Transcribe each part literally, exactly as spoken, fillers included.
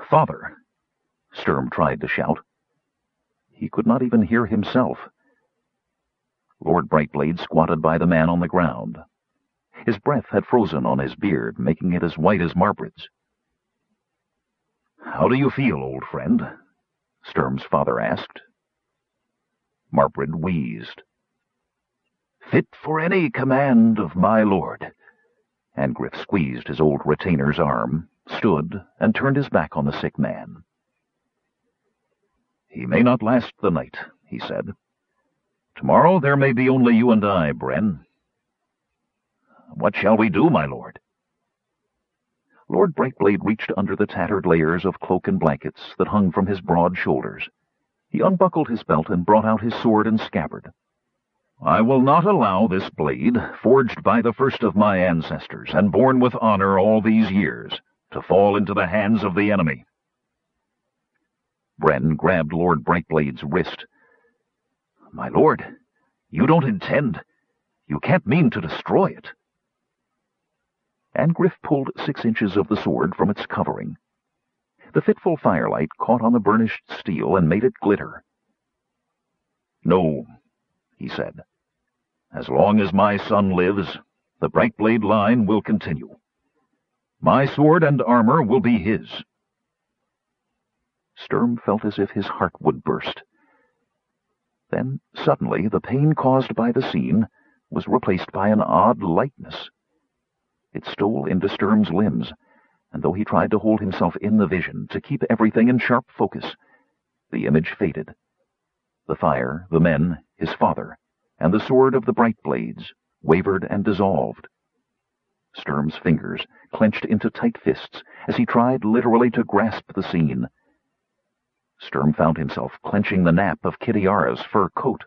"Father!" Sturm tried to shout. He could not even hear himself. Lord Brightblade squatted by the man on the ground. His breath had frozen on his beard, making it as white as Marbrid's. "How do you feel, old friend?" Sturm's father asked. Marbrid wheezed. "Fit for any command of my lord." Angriff squeezed his old retainer's arm, stood, and turned his back on the sick man. "He may not last the night," he said. "Tomorrow there may be only you and I, Bren." "What shall we do, my lord?" Lord Brightblade reached under the tattered layers of cloak and blankets that hung from his broad shoulders. He unbuckled his belt and brought out his sword and scabbard. "I will not allow this blade, forged by the first of my ancestors, and borne with honor all these years, to fall into the hands of the enemy." Bren grabbed Lord Brightblade's wrist. "My lord, you don't intend... You can't mean to destroy it." Angriff pulled six inches of the sword from its covering. The fitful firelight caught on the burnished steel and made it glitter. "No," he said. "As long as my son lives, the Brightblade line will continue. My sword and armor will be his." Sturm felt as if his heart would burst. Then, suddenly, the pain caused by the scene was replaced by an odd lightness. It stole into Sturm's limbs, and though he tried to hold himself in the vision, to keep everything in sharp focus, the image faded. The fire, the men, his father, and the sword of the Brightblades wavered and dissolved. Sturm's fingers clenched into tight fists as he tried literally to grasp the scene. Sturm found himself clenching the nap of Kitiara's fur coat.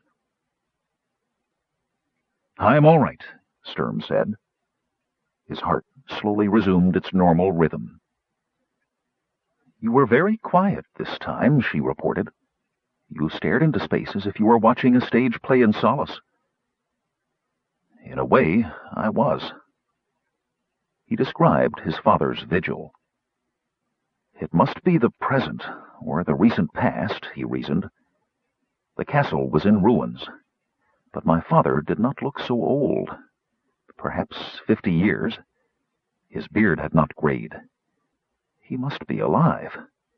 "I'm all right," Sturm said. His heart slowly resumed its normal rhythm. "You were very quiet this time," she reported. "You stared into space as if you were watching a stage play in solace." "In a way, I was." He described his father's vigil. "It must be the present, or the recent past," he reasoned. "The castle was in ruins, but my father did not look so old. Perhaps fifty years. His beard had not grayed. He must be alive."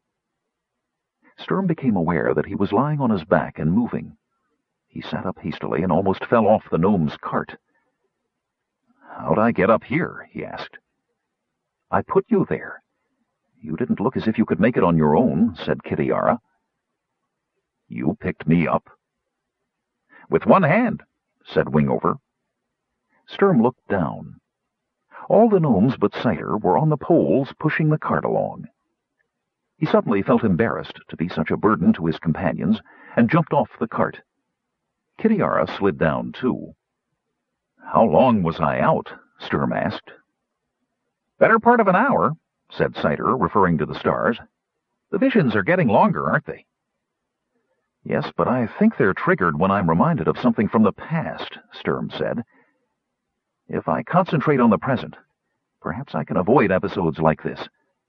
Sturm became aware that he was lying on his back and moving. He sat up hastily and almost fell off the gnome's cart. "How'd I get up here?" he asked. "I put you there. You didn't look as if you could make it on your own," said Kitiara. "You picked me up?" "With one hand," said Wingover. Sturm looked down. All the gnomes but Cider were on the poles pushing the cart along. He suddenly felt embarrassed to be such a burden to his companions, and jumped off the cart. Kitiara slid down, too. "How long was I out?" Sturm asked. "Better part of an hour," said Cider, referring to the stars. "The visions are getting longer, aren't they?" "Yes, but I think they're triggered when I'm reminded of something from the past," Sturm said. "If I concentrate on the present, perhaps I can avoid episodes like this."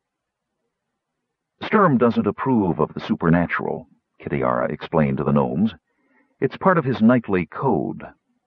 "Sturm doesn't approve of the supernatural," Kitiara explained to the gnomes. "It's part of his nightly code."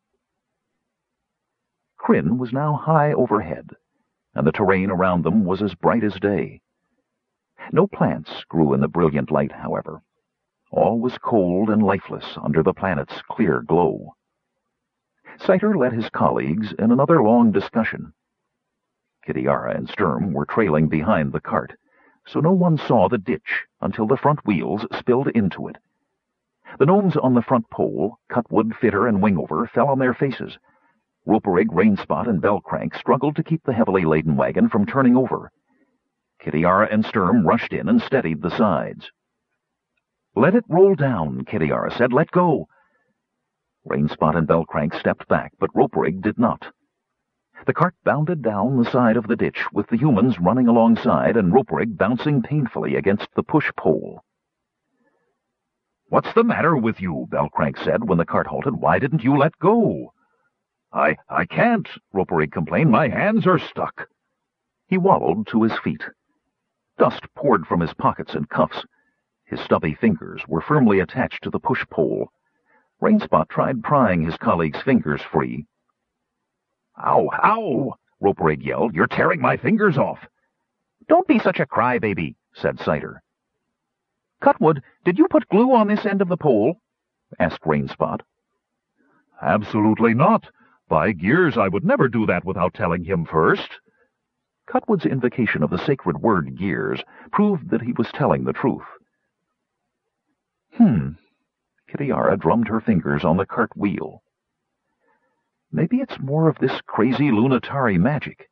Krynn was now high overhead, and the terrain around them was as bright as day. No plants grew in the brilliant light, however. All was cold and lifeless under the planet's clear glow. Cider led his colleagues in another long discussion. Kitiara and Sturm were trailing behind the cart, so no one saw the ditch until the front wheels spilled into it. The gnomes on the front pole, Cutwood, Fitter, and Wingover, fell on their faces. Roperig, Rainspot, and Bellcrank struggled to keep the heavily laden wagon from turning over. Kitiara and Sturm rushed in and steadied the sides. "Let it roll down," Kitiara said. "Let go." Rainspot and Bellcrank stepped back, but Roperig did not. The cart bounded down the side of the ditch, with the humans running alongside and Roperig bouncing painfully against the push pole. "What's the matter with you?" Bellcrank said when the cart halted. "Why didn't you let go?" I, I can't," Roperig complained. "My hands are stuck." He wobbled to his feet. Dust poured from his pockets and cuffs. His stubby fingers were firmly attached to the push-pole. Rainspot tried prying his colleague's fingers free. "Ow, ow!" Roperig yelled. "You're tearing my fingers off." "Don't be such a crybaby," said Cider. "Cutwood, did you put glue on this end of the pole?" asked Rainspot. "Absolutely not. By Gears, I would never do that without telling him first." Cutwood's invocation of the sacred word Gears proved that he was telling the truth. Hmm. Kitiara drummed her fingers on the cart wheel. Maybe it's more of this crazy Lunatari magic.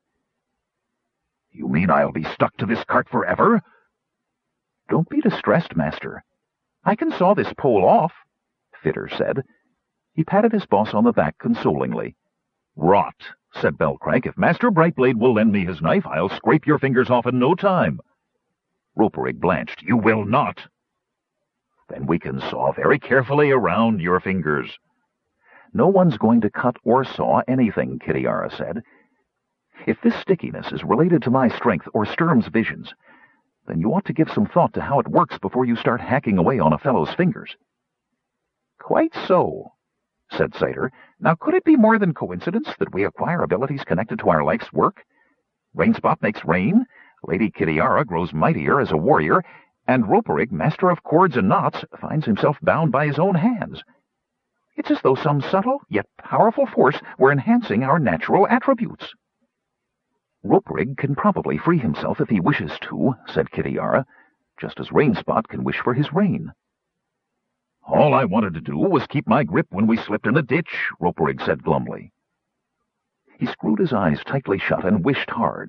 "You mean I'll be stuck to this cart forever?" "Don't be distressed, Master. I can saw this pole off," Fitter said. He patted his boss on the back consolingly. "Rot," said Bellcrank. "If Master Brightblade will lend me his knife, I'll scrape your fingers off in no time." Roperig blanched. "You will not." "Then we can saw very carefully around your fingers." "No one's going to cut or saw anything," Kitiara said. "If this stickiness is related to my strength or Sturm's visions, then you ought to give some thought to how it works before you start hacking away on a fellow's fingers." "Quite so," said Cider. "Now could it be more than coincidence that we acquire abilities connected to our life's work? Rainspot makes rain, Lady Kitiara grows mightier as a warrior, and Roperig, master of cords and knots, finds himself bound by his own hands. It's as though some subtle yet powerful force were enhancing our natural attributes." "Roperig can probably free himself if he wishes to," said Kitiara, "just as Rainspot can wish for his rain." "All I wanted to do was keep my grip when we slipped in the ditch," Roperig said glumly. He screwed his eyes tightly shut and wished hard.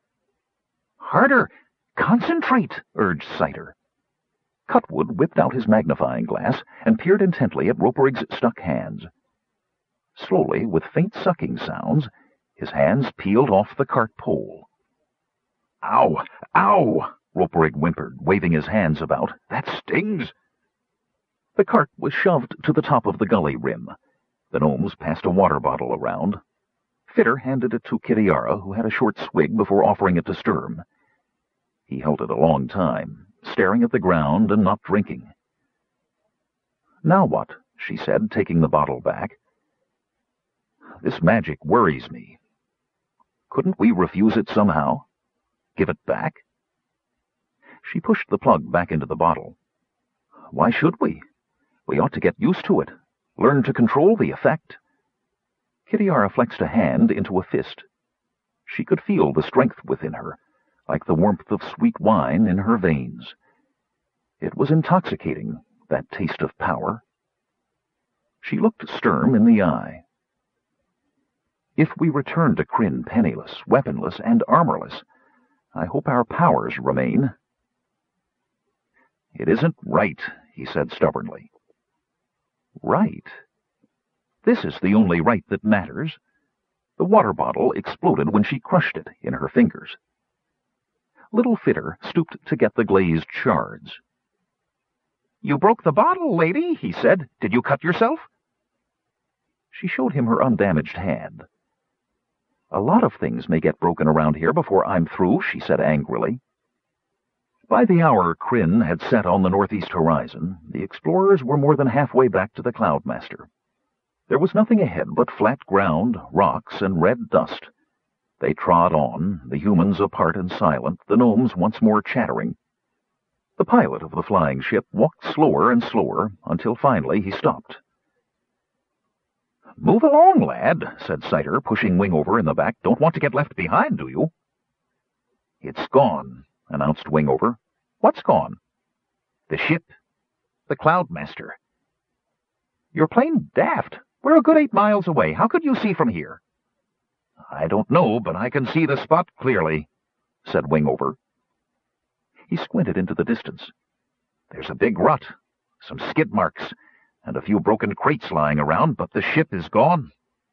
"Harder! Concentrate!" urged Cider. Cutwood whipped out his magnifying glass and peered intently at Roperig's stuck hands. Slowly, with faint sucking sounds, his hands peeled off the cart pole. "Ow! Ow!" Roperig whimpered, waving his hands about. "That stings!" The cart was shoved to the top of the gully rim. The gnomes passed a water bottle around. Fitter handed it to Kitiara, who had a short swig before offering it to Sturm. He held it a long time, staring at the ground and not drinking. "Now what?" she said, taking the bottle back. "This magic worries me. Couldn't we refuse it somehow? Give it back?" She pushed the plug back into the bottle. "Why should we? We ought to get used to it, learn to control the effect." Kitiara flexed a hand into a fist. She could feel the strength within her, like the warmth of sweet wine in her veins. It was intoxicating, that taste of power. She looked Sturm in the eye. "If we return to Krynn penniless, weaponless, and armorless, I hope our powers remain." "It isn't right," he said stubbornly. "Right? This is the only right that matters." The water bottle exploded when she crushed it in her fingers. Little Fitter stooped to get the glazed shards. "You broke the bottle, lady," he said. "Did you cut yourself?" She showed him her undamaged hand. "A lot of things may get broken around here before I'm through," she said angrily. By the hour Krynn had set on the northeast horizon, the explorers were more than halfway back to the Cloudmaster. There was nothing ahead but flat ground, rocks, and red dust. They trod on, the humans apart and silent, the gnomes once more chattering. The pilot of the flying ship walked slower and slower, until finally he stopped. "Move along, lad," said Cider, pushing Wingover in the back. "Don't want to get left behind, do you?" "It's gone," announced Wingover. "What's gone?" "The ship. The Cloudmaster." "You're plain daft. We're a good eight miles away. How could you see from here?" "I don't know, but I can see the spot clearly," said Wingover. He squinted into the distance. "There's a big rut, some skid marks, and a few broken crates lying around, but the ship is gone."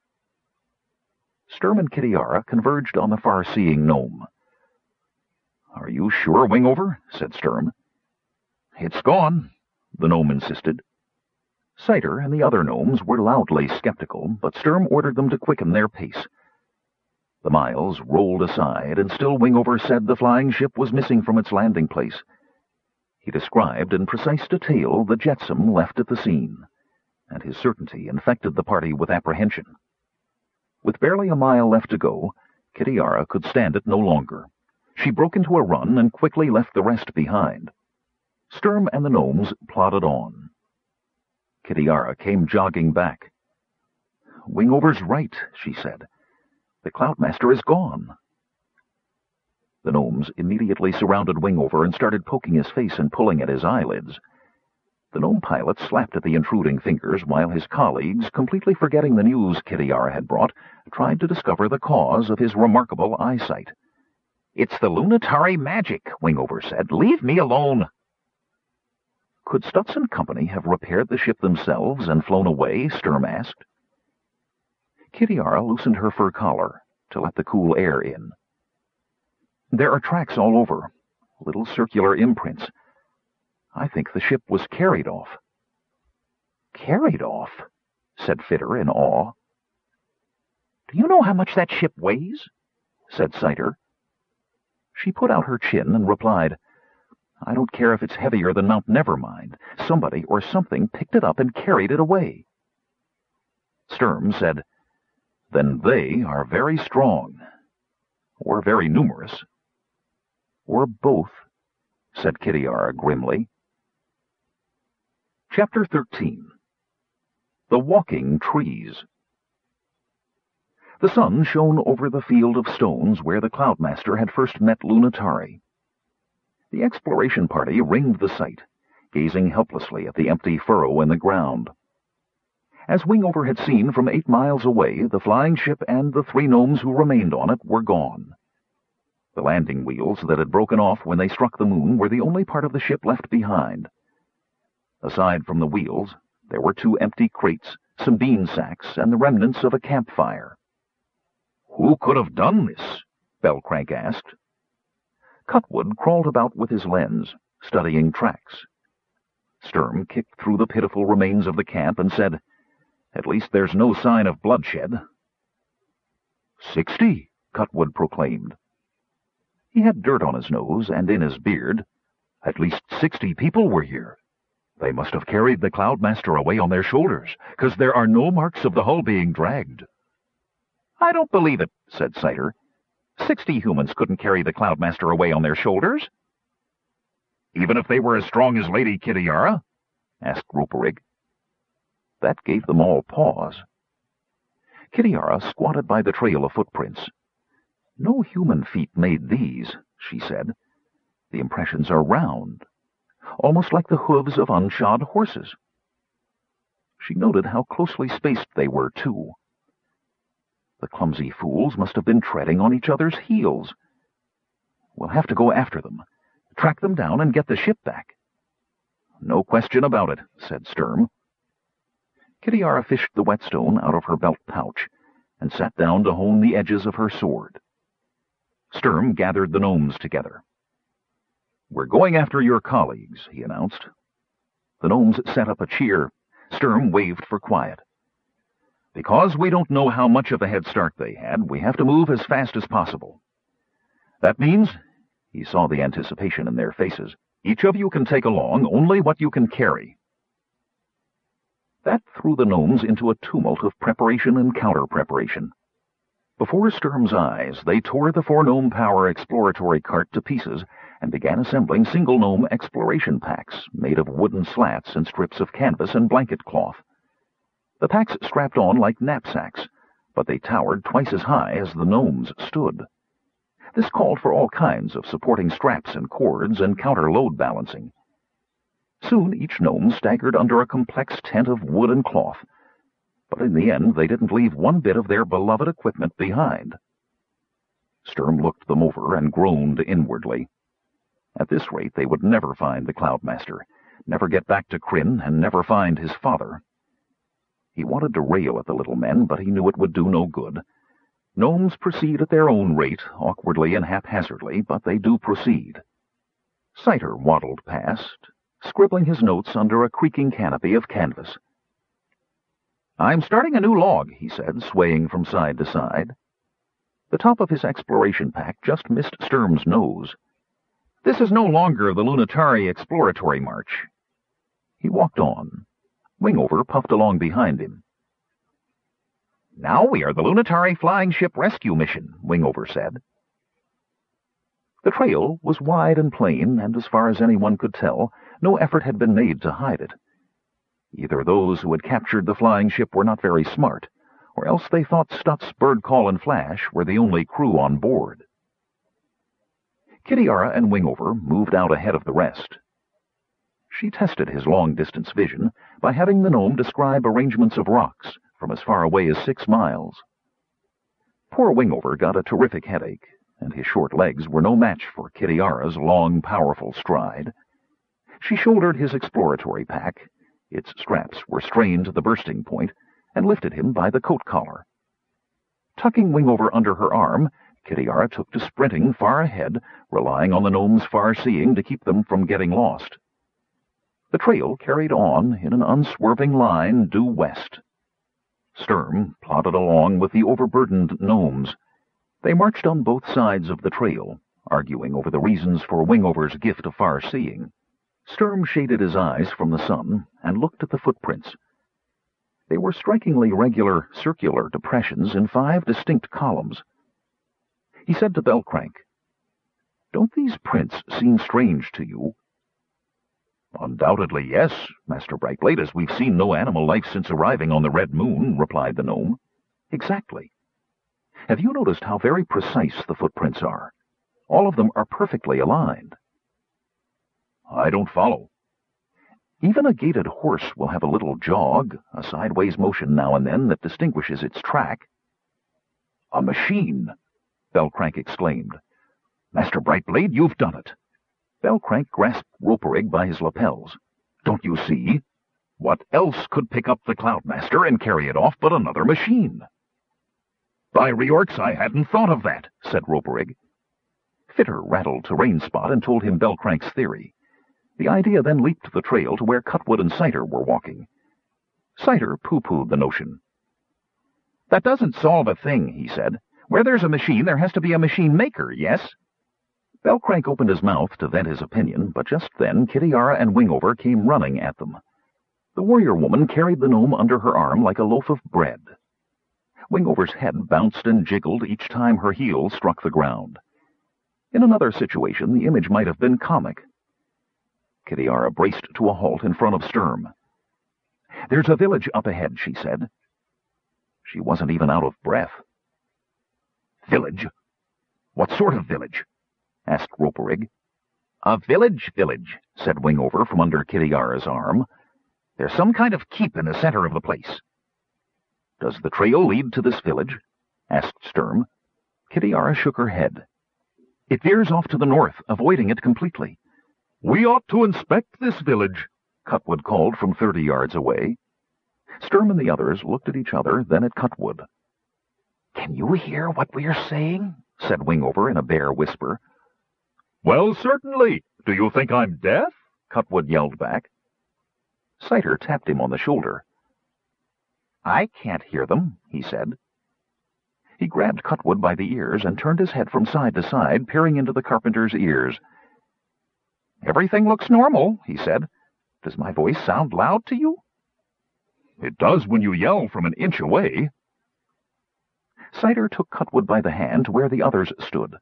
Sturm and Kitiara converged on the far-seeing gnome. "Are you sure, Wingover?" said Sturm. "It's gone," the gnome insisted. Cider and the other gnomes were loudly skeptical, but Sturm ordered them to quicken their pace. The miles rolled aside, and still Wingover said the flying ship was missing from its landing place. He described in precise detail the jetsam left at the scene, and his certainty infected the party with apprehension. With barely a mile left to go, Kitiara could stand it no longer. She broke into a run and quickly left the rest behind. Sturm and the gnomes plodded on. Kitiara came jogging back. "Wingover's right," she said. "The Cloudmaster is gone." The gnomes immediately surrounded Wingover and started poking his face and pulling at his eyelids. The gnome pilot slapped at the intruding fingers, while his colleagues, completely forgetting the news Kitiara had brought, tried to discover the cause of his remarkable eyesight. "It's the Lunitari magic," Wingover said. "Leave me alone." Could Stutz and Company have repaired the ship themselves and flown away? Sturm asked. Kitiara loosened her fur collar to let the cool air in. "There are tracks all over, little circular imprints. I think the ship was carried off." "Carried off?" said Fitter in awe. "Do you know how much that ship weighs?" said Cider. She put out her chin and replied, "I don't care if it's heavier than Mount Nevermind. Somebody or something picked it up and carried it away." Sturm said, "Then they are very strong, or very numerous." "Or both," said Kitiara grimly. Chapter thirteen. The Walking Trees. The sun shone over the field of stones where the Cloudmaster had first met Lunitari. The exploration party ringed the site, gazing helplessly at the empty furrow in the ground. As Wingover had seen from eight miles away, the flying ship and the three gnomes who remained on it were gone. The landing wheels that had broken off when they struck the moon were the only part of the ship left behind. Aside from the wheels, there were two empty crates, some bean sacks, and the remnants of a campfire. "Who could have done this?" Bellcrank asked. Cutwood crawled about with his lens, studying tracks. Sturm kicked through the pitiful remains of the camp and said, "At least there's no sign of bloodshed." "Sixty," Cutwood proclaimed. He had dirt on his nose and in his beard. "At least sixty people were here. They must have carried the Cloudmaster away on their shoulders, 'cause there are no marks of the hull being dragged." "I don't believe it," said Cider. Sixty humans couldn't carry the Cloudmaster away on their shoulders." "Even if they were as strong as Lady Kitiara?" asked Roperig. That gave them all pause. Kitiara squatted by the trail of footprints. "No human feet made these," she said. "The impressions are round, almost like the hooves of unshod horses." She noted how closely spaced they were, too. The clumsy fools must have been treading on each other's heels. "We'll have to go after them, track them down, and get the ship back." "No question about it," said Sturm. Kitiara fished the whetstone out of her belt pouch and sat down to hone the edges of her sword. Sturm gathered the gnomes together. "We're going after your colleagues," he announced. The gnomes set up a cheer. Sturm waved for quiet. "Because we don't know how much of a head start they had, we have to move as fast as possible. That means," he saw the anticipation in their faces, "each of you can take along only what you can carry." That threw the gnomes into a tumult of preparation and counter-preparation. Before Sturm's eyes, they tore the four-gnome power exploratory cart to pieces and began assembling single-gnome exploration packs made of wooden slats and strips of canvas and blanket cloth. The packs strapped on like knapsacks, but they towered twice as high as the gnomes stood. This called for all kinds of supporting straps and cords and counter-load balancing. Soon each gnome staggered under a complex tent of wood and cloth, but in the end they didn't leave one bit of their beloved equipment behind. Sturm looked them over and groaned inwardly. At this rate they would never find the Cloudmaster, never get back to Krynn, and never find his father. He wanted to rail at the little men, but he knew it would do no good. Gnomes proceed at their own rate, awkwardly and haphazardly, but they do proceed. Cider waddled past, scribbling his notes under a creaking canopy of canvas. "I'm starting a new log," he said, swaying from side to side. The top of his exploration pack just missed Sturm's nose. This is no longer the Lunitari exploratory march. He walked on. Wingover puffed along behind him. Now we are the Lunitari Flying Ship Rescue Mission, Wingover said. The trail was wide and plain, and as far as anyone could tell, no effort had been made to hide it. Either those who had captured the flying ship were not very smart, or else they thought Stutz, Birdcall, and Flash were the only crew on board. Kitiara and Wingover moved out ahead of the rest. She tested his long-distance vision by having the gnome describe arrangements of rocks from as far away as six miles. Poor Wingover got a terrific headache, and his short legs were no match for Kitiara's long, powerful stride. She shouldered his exploratory pack. Its straps were strained to the bursting point, and lifted him by the coat collar. Tucking Wingover under her arm, Kitiara took to sprinting far ahead, relying on the gnome's far-seeing to keep them from getting lost. The trail carried on in an unswerving line due west. Sturm plodded along with the overburdened gnomes. They marched on both sides of the trail, arguing over the reasons for Wingover's gift of far-seeing. Sturm shaded his eyes from the sun and looked at the footprints. They were strikingly regular circular depressions in five distinct columns. He said to Belcrank, "Don't these prints seem strange to you?" "Undoubtedly, yes, Master Brightblade, as we've seen no animal life since arriving on the Red Moon," replied the gnome. "Exactly. Have you noticed how very precise the footprints are? All of them are perfectly aligned." "I don't follow." "Even a gaited horse will have a little jog, a sideways motion now and then that distinguishes its track." "A machine!" Belcrank exclaimed. "Master Brightblade, you've done it." Belcrank grasped Roperig by his lapels. "Don't you see? What else could pick up the Cloudmaster and carry it off but another machine?" "By Reorx, I hadn't thought of that," said Roperig. Fitter rattled to Rainspot and told him Belcrank's theory. The idea then leaped the trail to where Cutwood and Cider were walking. Cider pooh-poohed the notion. "That doesn't solve a thing," he said. "Where there's a machine, there has to be a machine maker, yes?" Belcrank opened his mouth to vent his opinion, but just then Kitiara and Wingover came running at them. The warrior woman carried the gnome under her arm like a loaf of bread. Wingover's head bounced and jiggled each time her heel struck the ground. In another situation, the image might have been comic. Kitiara braced to a halt in front of Sturm. "There's a village up ahead," she said. She wasn't even out of breath. "Village? What sort of village?" asked Roperig. "A village village," said Wingover from under Kitiara's arm. "There's some kind of keep in the center of the place." "Does the trail lead to this village?" asked Sturm. Kitiara shook her head. "It veers off to the north, avoiding it completely." "We ought to inspect this village," Cutwood called from thirty yards away. Sturm and the others looked at each other, then at Cutwood. "Can you hear what we're saying?" said Wingover in a bare whisper. "Well, certainly. Do you think I'm deaf?" Cutwood yelled back. Cider tapped him on the shoulder. "I can't hear them," he said. He grabbed Cutwood by the ears and turned his head from side to side, peering into the carpenter's ears. "Everything looks normal," he said. "Does my voice sound loud to you?" "It does when you yell from an inch away." Cider took Cutwood by the hand to where the others stood.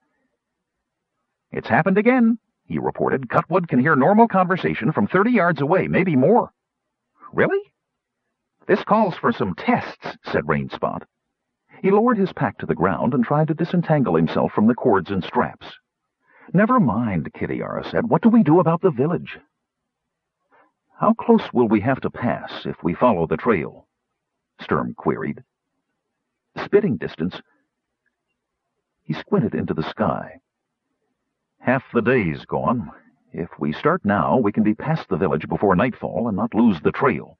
"It's happened again," he reported. "Cutwood can hear normal conversation from thirty yards away, maybe more." "Really?" "This calls for some tests," said Rainspot. He lowered his pack to the ground and tried to disentangle himself from the cords and straps. "Never mind," Kitiara said. "What do we do about the village?" "How close will we have to pass if we follow the trail?" Sturm queried. "Spitting distance." He squinted into the sky. "Half the day's gone. If we start now, we can be past the village before nightfall and not lose the trail."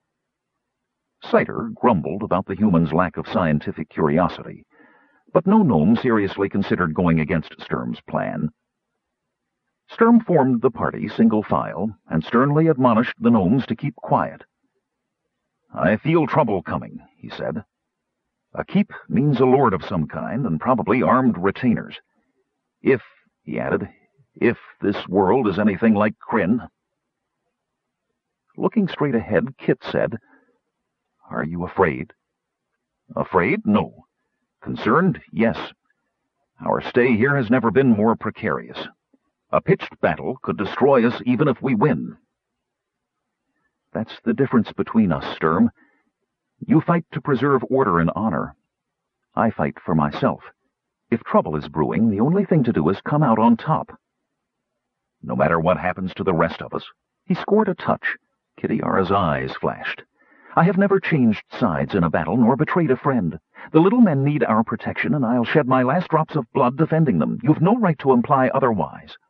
Cider grumbled about the humans' lack of scientific curiosity, but no gnome seriously considered going against Sturm's plan. Sturm formed the party single file and sternly admonished the gnomes to keep quiet. "I feel trouble coming," he said. A keep means a lord of some kind, and probably armed retainers. If, he added, if this world is anything like Krynn. Looking straight ahead, Kit said, "Are you afraid?" "Afraid? No. Concerned? Yes. Our stay here has never been more precarious. A pitched battle could destroy us even if we win." "That's the difference between us, Sturm. You fight to preserve order and honor. I fight for myself. If trouble is brewing, the only thing to do is come out on top." "No matter what happens to the rest of us?" He scored a touch. Kitiara's eyes flashed. "I have never changed sides in a battle, nor betrayed a friend. The little men need our protection, and I'll shed my last drops of blood defending them. You've no right to imply otherwise."